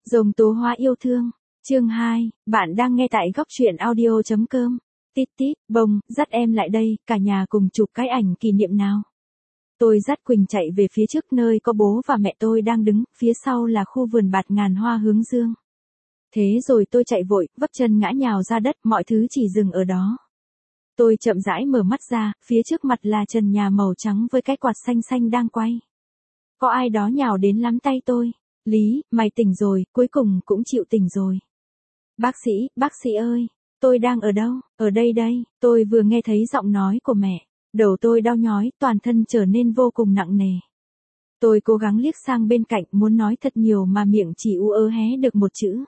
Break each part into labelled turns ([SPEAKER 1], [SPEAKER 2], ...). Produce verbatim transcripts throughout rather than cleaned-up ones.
[SPEAKER 1] Rồng tố hóa yêu thương. Chương hai, bạn đang nghe tại góc truyện audio chấm com. Tít tít, bông, dắt em lại đây, cả nhà cùng chụp cái ảnh kỷ niệm nào. Tôi dắt Quỳnh chạy về phía trước nơi có bố và mẹ tôi đang đứng, phía sau là khu vườn bạt ngàn hoa hướng dương. Thế rồi tôi chạy vội, vấp chân ngã nhào ra đất, mọi thứ chỉ dừng ở đó. Tôi chậm rãi mở mắt ra, phía trước mặt là trần nhà màu trắng với cái quạt xanh xanh đang quay. Có ai đó nhào đến nắm tay tôi. Lý, mày tỉnh rồi, cuối cùng cũng chịu tỉnh rồi. Bác sĩ, bác sĩ ơi, tôi đang ở đâu? Ở đây đây, tôi vừa nghe thấy giọng nói của mẹ. Đầu tôi đau nhói, toàn thân trở nên vô cùng nặng nề. Tôi cố gắng liếc sang bên cạnh muốn nói thật nhiều mà miệng chỉ ú ớ hé được một chữ.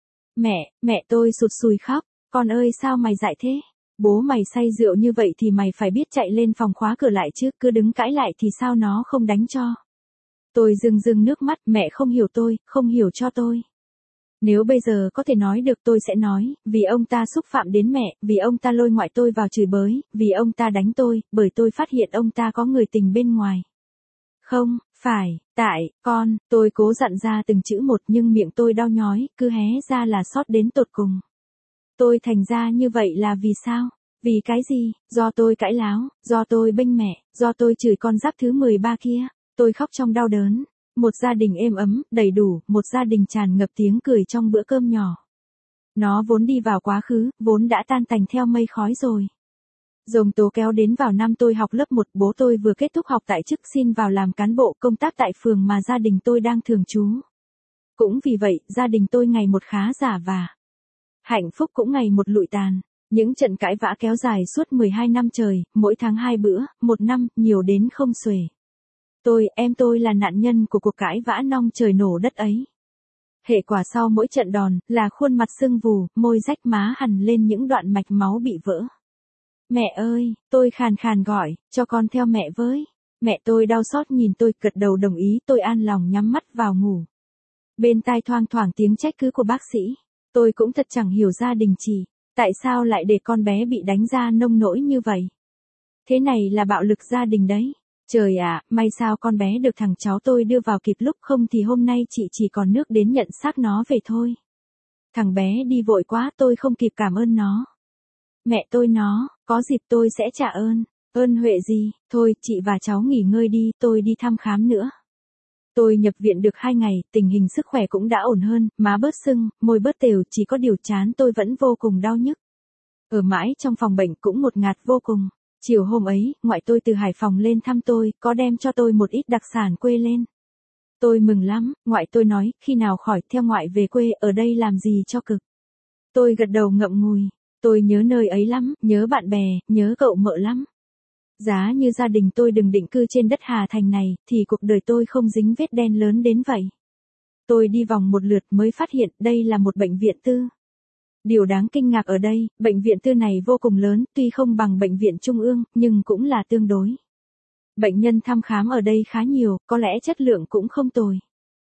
[SPEAKER 1] Mẹ, mẹ tôi sụt sùi khóc, con ơi sao mày dại thế? Bố mày say rượu như vậy thì mày phải biết chạy lên phòng khóa cửa lại chứ, cứ đứng cãi lại thì sao nó không đánh cho. Tôi rưng rưng nước mắt, mẹ không hiểu tôi, không hiểu cho tôi. Nếu bây giờ có thể nói được tôi sẽ nói, vì ông ta xúc phạm đến mẹ, vì ông ta lôi ngoại tôi vào chửi bới, vì ông ta đánh tôi, bởi tôi phát hiện ông ta có người tình bên ngoài. Không, phải, tại, con, tôi cố dặn ra từng chữ một nhưng miệng tôi đau nhói, cứ hé ra là xót đến tột cùng. Tôi thành ra như vậy là vì sao? Vì cái gì? Do tôi cãi láo, do tôi bênh mẹ, do tôi chửi con giáp thứ mười ba kia. Tôi khóc trong đau đớn. Một gia đình êm ấm, đầy đủ, một gia đình tràn ngập tiếng cười trong bữa cơm nhỏ. Nó vốn đi vào quá khứ, vốn đã tan tành theo mây khói rồi. Rồng tố kéo đến vào năm tôi học lớp một, bố tôi vừa kết thúc học tại chức xin vào làm cán bộ công tác tại phường mà gia đình tôi đang thường trú. Cũng vì vậy, gia đình tôi ngày một khá giả và hạnh phúc cũng ngày một lụi tàn. Những trận cãi vã kéo dài suốt mười hai năm trời, mỗi tháng hai bữa, một năm, nhiều đến không xuể. Tôi, em tôi là nạn nhân của cuộc cãi vã nong trời nổ đất ấy. Hệ quả sau mỗi trận đòn, là khuôn mặt sưng vù, môi rách má hằn lên những đoạn mạch máu bị vỡ. Mẹ ơi, tôi khàn khàn gọi, cho con theo mẹ với. Mẹ tôi đau xót nhìn tôi, gật đầu đồng ý, tôi an lòng nhắm mắt vào ngủ. Bên tai thoang thoảng tiếng trách cứ của bác sĩ. Tôi cũng thật chẳng hiểu gia đình chị, tại sao lại để con bé bị đánh ra nông nỗi như vậy. Thế này là bạo lực gia đình đấy. Trời ạ, may sao con bé được thằng cháu tôi đưa vào kịp lúc, không thì hôm nay chị chỉ còn nước đến nhận xác nó về thôi. Thằng bé đi vội quá, tôi không kịp cảm ơn nó. Mẹ tôi nó, có dịp tôi sẽ trả ơn. Ơn huệ gì, thôi chị và cháu nghỉ ngơi đi, tôi đi thăm khám nữa. Tôi nhập viện được hai ngày, tình hình sức khỏe cũng đã ổn hơn, má bớt sưng, môi bớt tều, chỉ có điều trán tôi vẫn vô cùng đau nhức. Ở mãi trong phòng bệnh cũng một ngạt vô cùng. Chiều hôm ấy, ngoại tôi từ Hải Phòng lên thăm tôi, có đem cho tôi một ít đặc sản quê lên. Tôi mừng lắm, ngoại tôi nói, khi nào khỏi, theo ngoại về quê, ở đây làm gì cho cực. Tôi gật đầu ngậm ngùi, tôi nhớ nơi ấy lắm, nhớ bạn bè, nhớ cậu mợ lắm. Giá như gia đình tôi đừng định cư trên đất Hà Thành này, thì cuộc đời tôi không dính vết đen lớn đến vậy. Tôi đi vòng một lượt mới phát hiện đây là một bệnh viện tư. Điều đáng kinh ngạc ở đây, bệnh viện tư này vô cùng lớn, tuy không bằng bệnh viện trung ương, nhưng cũng là tương đối. Bệnh nhân thăm khám ở đây khá nhiều, có lẽ chất lượng cũng không tồi.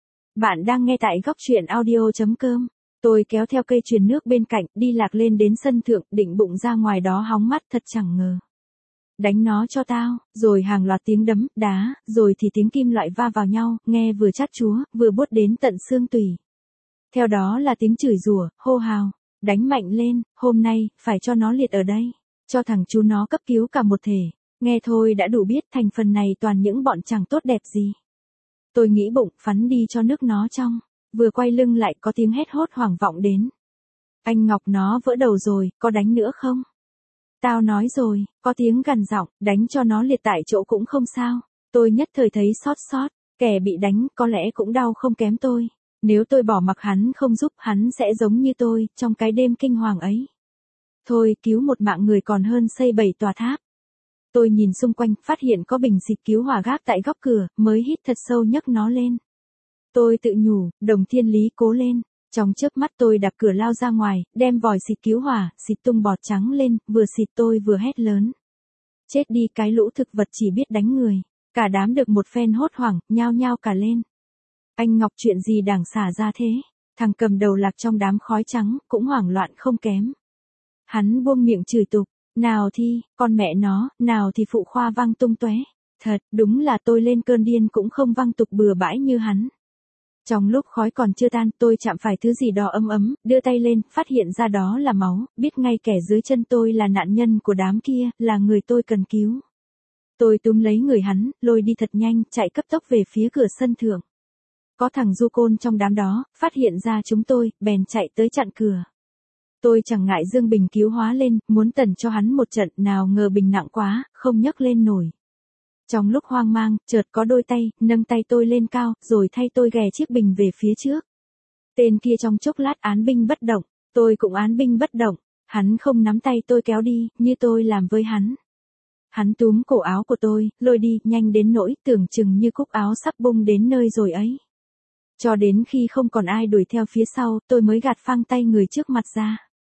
[SPEAKER 1] Bạn đang nghe tại góc truyện audio chấm com. Tôi kéo theo cây truyền nước bên cạnh, đi lạc lên đến sân thượng, định bụng ra ngoài đó hóng mắt, thật chẳng ngờ. Đánh nó cho tao, rồi hàng loạt tiếng đấm, đá, rồi thì tiếng kim loại va vào nhau, nghe vừa chát chúa, vừa buốt đến tận xương tủy. Theo đó là tiếng chửi rủa, hô hào. Đánh mạnh lên, hôm nay, phải cho nó liệt ở đây. Cho thằng chú nó cấp cứu cả một thể. Nghe thôi đã đủ biết thành phần này toàn những bọn chẳng tốt đẹp gì. Tôi nghĩ bụng, phắn đi cho nước nó trong. Vừa quay lưng lại có tiếng hét hốt hoảng vọng đến. Anh Ngọc nó vỡ đầu rồi, có đánh nữa không? Tao nói rồi, có tiếng gằn giọng, đánh cho nó liệt tại chỗ cũng không sao. Tôi nhất thời thấy xót xót, kẻ bị đánh có lẽ cũng đau không kém tôi. Nếu tôi bỏ mặc hắn không giúp, hắn sẽ giống như tôi, trong cái đêm kinh hoàng ấy. Thôi, cứu một mạng người còn hơn xây bảy tòa tháp. Tôi nhìn xung quanh, phát hiện có bình xịt cứu hỏa gác tại góc cửa, mới hít thật sâu nhấc nó lên. Tôi tự nhủ, Đồng Thiên Lý cố lên. Trong chớp mắt tôi đạp cửa lao ra ngoài, đem vòi xịt cứu hỏa, xịt tung bọt trắng lên, vừa xịt tôi vừa hét lớn. Chết đi cái lũ thực vật chỉ biết đánh người. Cả đám được một phen hốt hoảng, nhao nhao cả lên. Anh Ngọc chuyện gì đảng xả ra thế? Thằng cầm đầu lạc trong đám khói trắng, cũng hoảng loạn không kém. Hắn buông miệng chửi tục, nào thì, con mẹ nó, nào thì phụ khoa văng tung tóe. Thật, đúng là tôi lên cơn điên cũng không văng tục bừa bãi như hắn. Trong lúc khói còn chưa tan, tôi chạm phải thứ gì đó ấm ấm, đưa tay lên, phát hiện ra đó là máu, biết ngay kẻ dưới chân tôi là nạn nhân của đám kia, là người tôi cần cứu. Tôi túm lấy người hắn, lôi đi thật nhanh, chạy cấp tốc về phía cửa sân thượng. Có thằng du côn trong đám đó, phát hiện ra chúng tôi, bèn chạy tới chặn cửa. Tôi chẳng ngại dương bình cứu hóa lên, muốn tẩn cho hắn một trận, nào ngờ bình nặng quá, không nhấc lên nổi. Trong lúc hoang mang, chợt có đôi tay, nâng tay tôi lên cao, rồi thay tôi ghè chiếc bình về phía trước. Tên kia trong chốc lát án binh bất động, tôi cũng án binh bất động, hắn không nắm tay tôi kéo đi, như tôi làm với hắn. Hắn túm cổ áo của tôi, lôi đi, nhanh đến nỗi tưởng chừng như cúc áo sắp bung đến nơi rồi ấy. Cho đến khi không còn ai đuổi theo phía sau, tôi mới gạt phăng tay người trước mặt ra.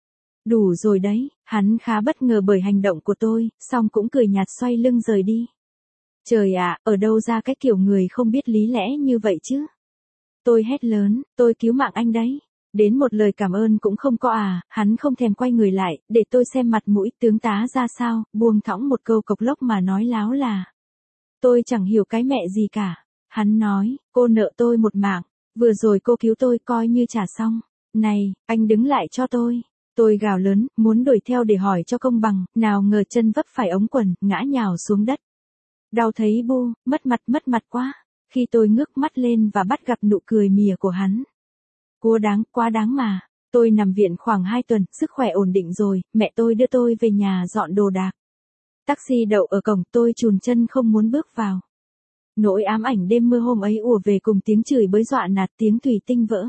[SPEAKER 1] Đủ rồi đấy, hắn khá bất ngờ bởi hành động của tôi, xong cũng cười nhạt xoay lưng rời đi. Trời ạ, ở đâu ra cái kiểu người không biết lý lẽ như vậy chứ? Tôi hét lớn, tôi cứu mạng anh đấy. Đến một lời cảm ơn cũng không có à, hắn không thèm quay người lại, để tôi xem mặt mũi tướng tá ra sao, buông thõng một câu cộc lốc mà nói láo là. Tôi chẳng hiểu cái mẹ gì cả. Hắn nói, cô nợ tôi một mạng, vừa rồi cô cứu tôi coi như trả xong. Này, anh đứng lại cho tôi. Tôi gào lớn, muốn đuổi theo để hỏi cho công bằng, nào ngờ chân vấp phải ống quần, ngã nhào xuống đất. Đau thấy bu, mất mặt mất mặt quá. Khi tôi ngước mắt lên và bắt gặp nụ cười mỉa của hắn. Quá đáng, quá đáng mà. Tôi nằm viện khoảng hai tuần, sức khỏe ổn định rồi, mẹ tôi đưa tôi về nhà dọn đồ đạc. Taxi đậu ở cổng, tôi chùn chân không muốn bước vào. Nỗi ám ảnh đêm mưa hôm ấy ùa về cùng tiếng chửi bới dọa nạt, tiếng thủy tinh vỡ.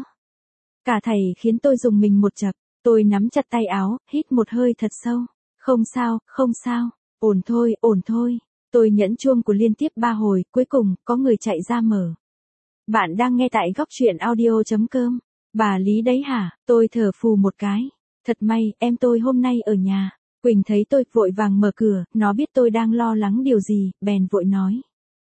[SPEAKER 1] Cả thảy khiến tôi rùng mình một chập, tôi nắm chặt tay áo, hít một hơi thật sâu. Không sao, không sao, ổn thôi, ổn thôi. Tôi nhấn chuông của liên tiếp ba hồi, cuối cùng, có người chạy ra mở. Bạn đang nghe tại góc truyện audio.com. Bà Lý đấy hả? Tôi thở phù một cái. Thật may, em tôi hôm nay ở nhà. Quỳnh thấy tôi vội vàng mở cửa, nó biết tôi đang lo lắng điều gì, bèn vội nói.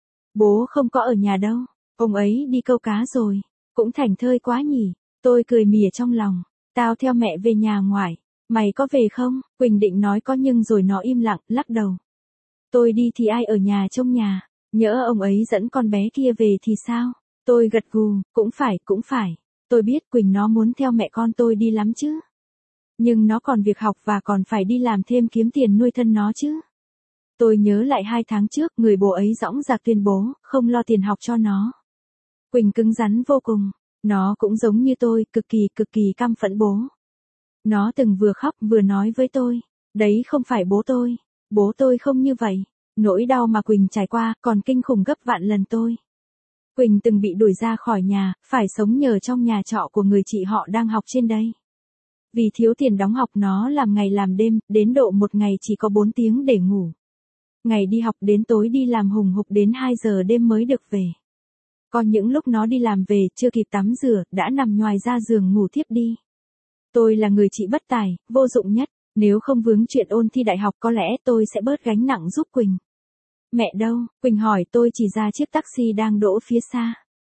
[SPEAKER 1] Bố không có ở nhà đâu, ông ấy đi câu cá rồi. Cũng thảnh thơi quá nhỉ. Tôi cười mỉa trong lòng. Tao theo mẹ về nhà ngoại. Mày có về không? Quỳnh định nói có nhưng rồi nó im lặng, lắc đầu. Tôi đi thì ai ở nhà trông nhà, nhỡ ông ấy dẫn con bé kia về thì sao? Tôi gật gù, cũng phải, cũng phải. Tôi biết Quỳnh nó muốn theo mẹ con tôi đi lắm chứ. Nhưng nó còn việc học và còn phải đi làm thêm kiếm tiền nuôi thân nó chứ. Tôi nhớ lại hai tháng trước, người bố ấy dõng dạc tuyên bố, không lo tiền học cho nó. Quỳnh cứng rắn vô cùng. Nó cũng giống như tôi, cực kỳ cực kỳ căm phẫn bố. Nó từng vừa khóc vừa nói với tôi. Đấy không phải bố tôi. Bố tôi không như vậy. Nỗi đau mà Quỳnh trải qua còn kinh khủng gấp vạn lần tôi. Quỳnh từng bị đuổi ra khỏi nhà, phải sống nhờ trong nhà trọ của người chị họ đang học trên đây. Vì thiếu tiền đóng học nó làm ngày làm đêm, đến độ một ngày chỉ có bốn tiếng để ngủ. Ngày đi học đến tối đi làm hùng hục đến hai giờ đêm mới được về. Còn những lúc nó đi làm về, chưa kịp tắm rửa, đã nằm nhoài ra giường ngủ thiếp đi. Tôi là người chị bất tài, vô dụng nhất. Nếu không vướng chuyện ôn thi đại học có lẽ tôi sẽ bớt gánh nặng giúp Quỳnh. Mẹ đâu? Quỳnh hỏi tôi chỉ ra chiếc taxi đang đỗ phía xa.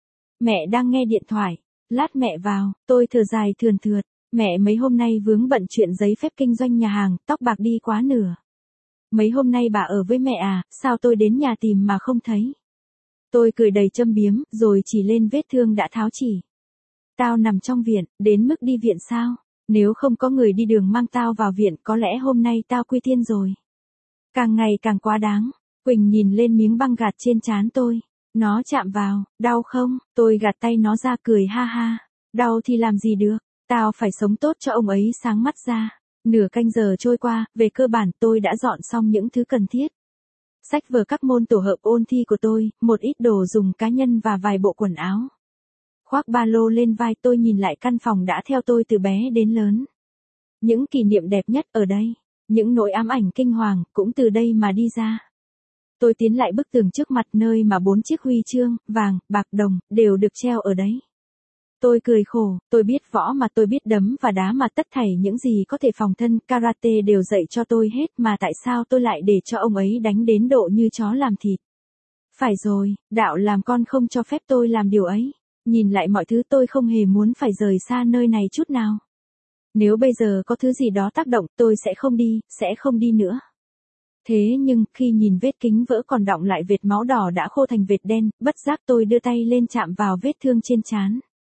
[SPEAKER 1] Mẹ đang nghe điện thoại. Lát mẹ vào, tôi thở dài thườn thượt. Mẹ mấy hôm nay vướng bận chuyện giấy phép kinh doanh nhà hàng, tóc bạc đi quá nửa. Mấy hôm nay bà ở với mẹ à, sao tôi đến nhà tìm mà không thấy? Tôi cười đầy châm biếm, rồi chỉ lên vết thương đã tháo chỉ. Tao nằm trong viện, đến mức đi viện sao? Nếu không có người đi đường mang tao vào viện, có lẽ hôm nay tao quy tiên rồi. Càng ngày càng quá đáng. Quỳnh nhìn lên miếng băng gạt trên trán tôi. Nó chạm vào, đau không? Tôi gạt tay nó ra cười ha ha. Đau thì làm gì được, tao phải sống tốt cho ông ấy sáng mắt ra. Nửa canh giờ trôi qua, về cơ bản tôi đã dọn xong những thứ cần thiết. Sách vở các môn tổ hợp ôn thi của tôi, một ít đồ dùng cá nhân và vài bộ quần áo. Khoác ba lô lên vai, tôi nhìn lại căn phòng đã theo tôi từ bé đến lớn. Những kỷ niệm đẹp nhất ở đây, những nỗi ám ảnh kinh hoàng cũng từ đây mà đi ra. Tôi tiến lại bức tường trước mặt nơi mà bốn chiếc huy chương, vàng, bạc, đồng, đều được treo ở đấy. Tôi cười khổ, tôi biết võ mà tôi biết đấm và đá mà tất thảy những gì có thể phòng thân, karate đều dạy cho tôi hết mà tại sao tôi lại để cho ông ấy đánh đến độ như chó làm thịt. Phải rồi, đạo làm con không cho phép tôi làm điều ấy. Nhìn lại mọi thứ tôi không hề muốn phải rời xa nơi này chút nào. Nếu bây giờ có thứ gì đó tác động tôi sẽ không đi, sẽ không đi nữa. Thế nhưng khi nhìn vết kính vỡ còn đọng lại vệt máu đỏ đã khô thành vệt đen, bất giác tôi đưa tay lên chạm vào vết thương trên trán.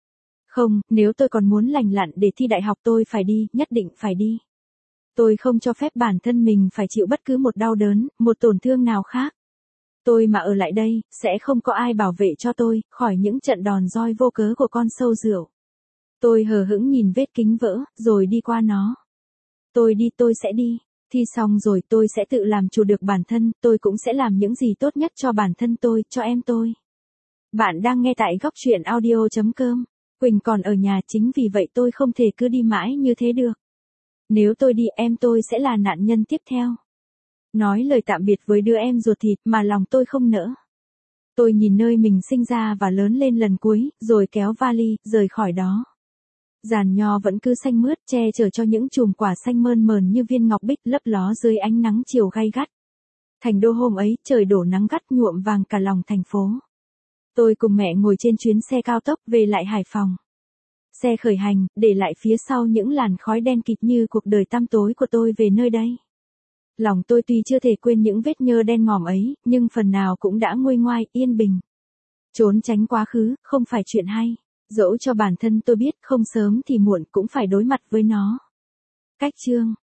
[SPEAKER 1] Không, nếu tôi còn muốn lành lặn để thi đại học tôi phải đi, nhất định phải đi. Tôi không cho phép bản thân mình phải chịu bất cứ một đau đớn, một tổn thương nào khác. Tôi mà ở lại đây, sẽ không có ai bảo vệ cho tôi, khỏi những trận đòn roi vô cớ của con sâu rượu. Tôi hờ hững nhìn vết kính vỡ, rồi đi qua nó. Tôi đi, tôi sẽ đi. Thi xong rồi tôi sẽ tự làm chủ được bản thân, tôi cũng sẽ làm những gì tốt nhất cho bản thân tôi, cho em tôi. Bạn đang nghe tại góc truyện audio chấm com. Quỳnh còn ở nhà, chính vì vậy tôi không thể cứ đi mãi như thế được. Nếu tôi đi, em tôi sẽ là nạn nhân tiếp theo. Nói lời tạm biệt với đứa em ruột thịt mà lòng tôi không nỡ. Tôi nhìn nơi mình sinh ra và lớn lên lần cuối, rồi kéo vali, rời khỏi đó. Giàn nho vẫn cứ xanh mướt, che chở cho những chùm quả xanh mơn mờn như viên ngọc bích lấp ló dưới ánh nắng chiều gay gắt. Thành đô hôm ấy, trời đổ nắng gắt nhuộm vàng cả lòng thành phố. Tôi cùng mẹ ngồi trên chuyến xe cao tốc về lại Hải Phòng. Xe khởi hành, để lại phía sau những làn khói đen kịt như cuộc đời tăm tối của tôi về nơi đây. Lòng tôi tuy chưa thể quên những vết nhơ đen ngòm ấy, nhưng phần nào cũng đã nguôi ngoai, yên bình. Trốn tránh quá khứ, không phải chuyện hay. Dẫu cho bản thân tôi biết không sớm thì muộn cũng phải đối mặt với nó. Cách chương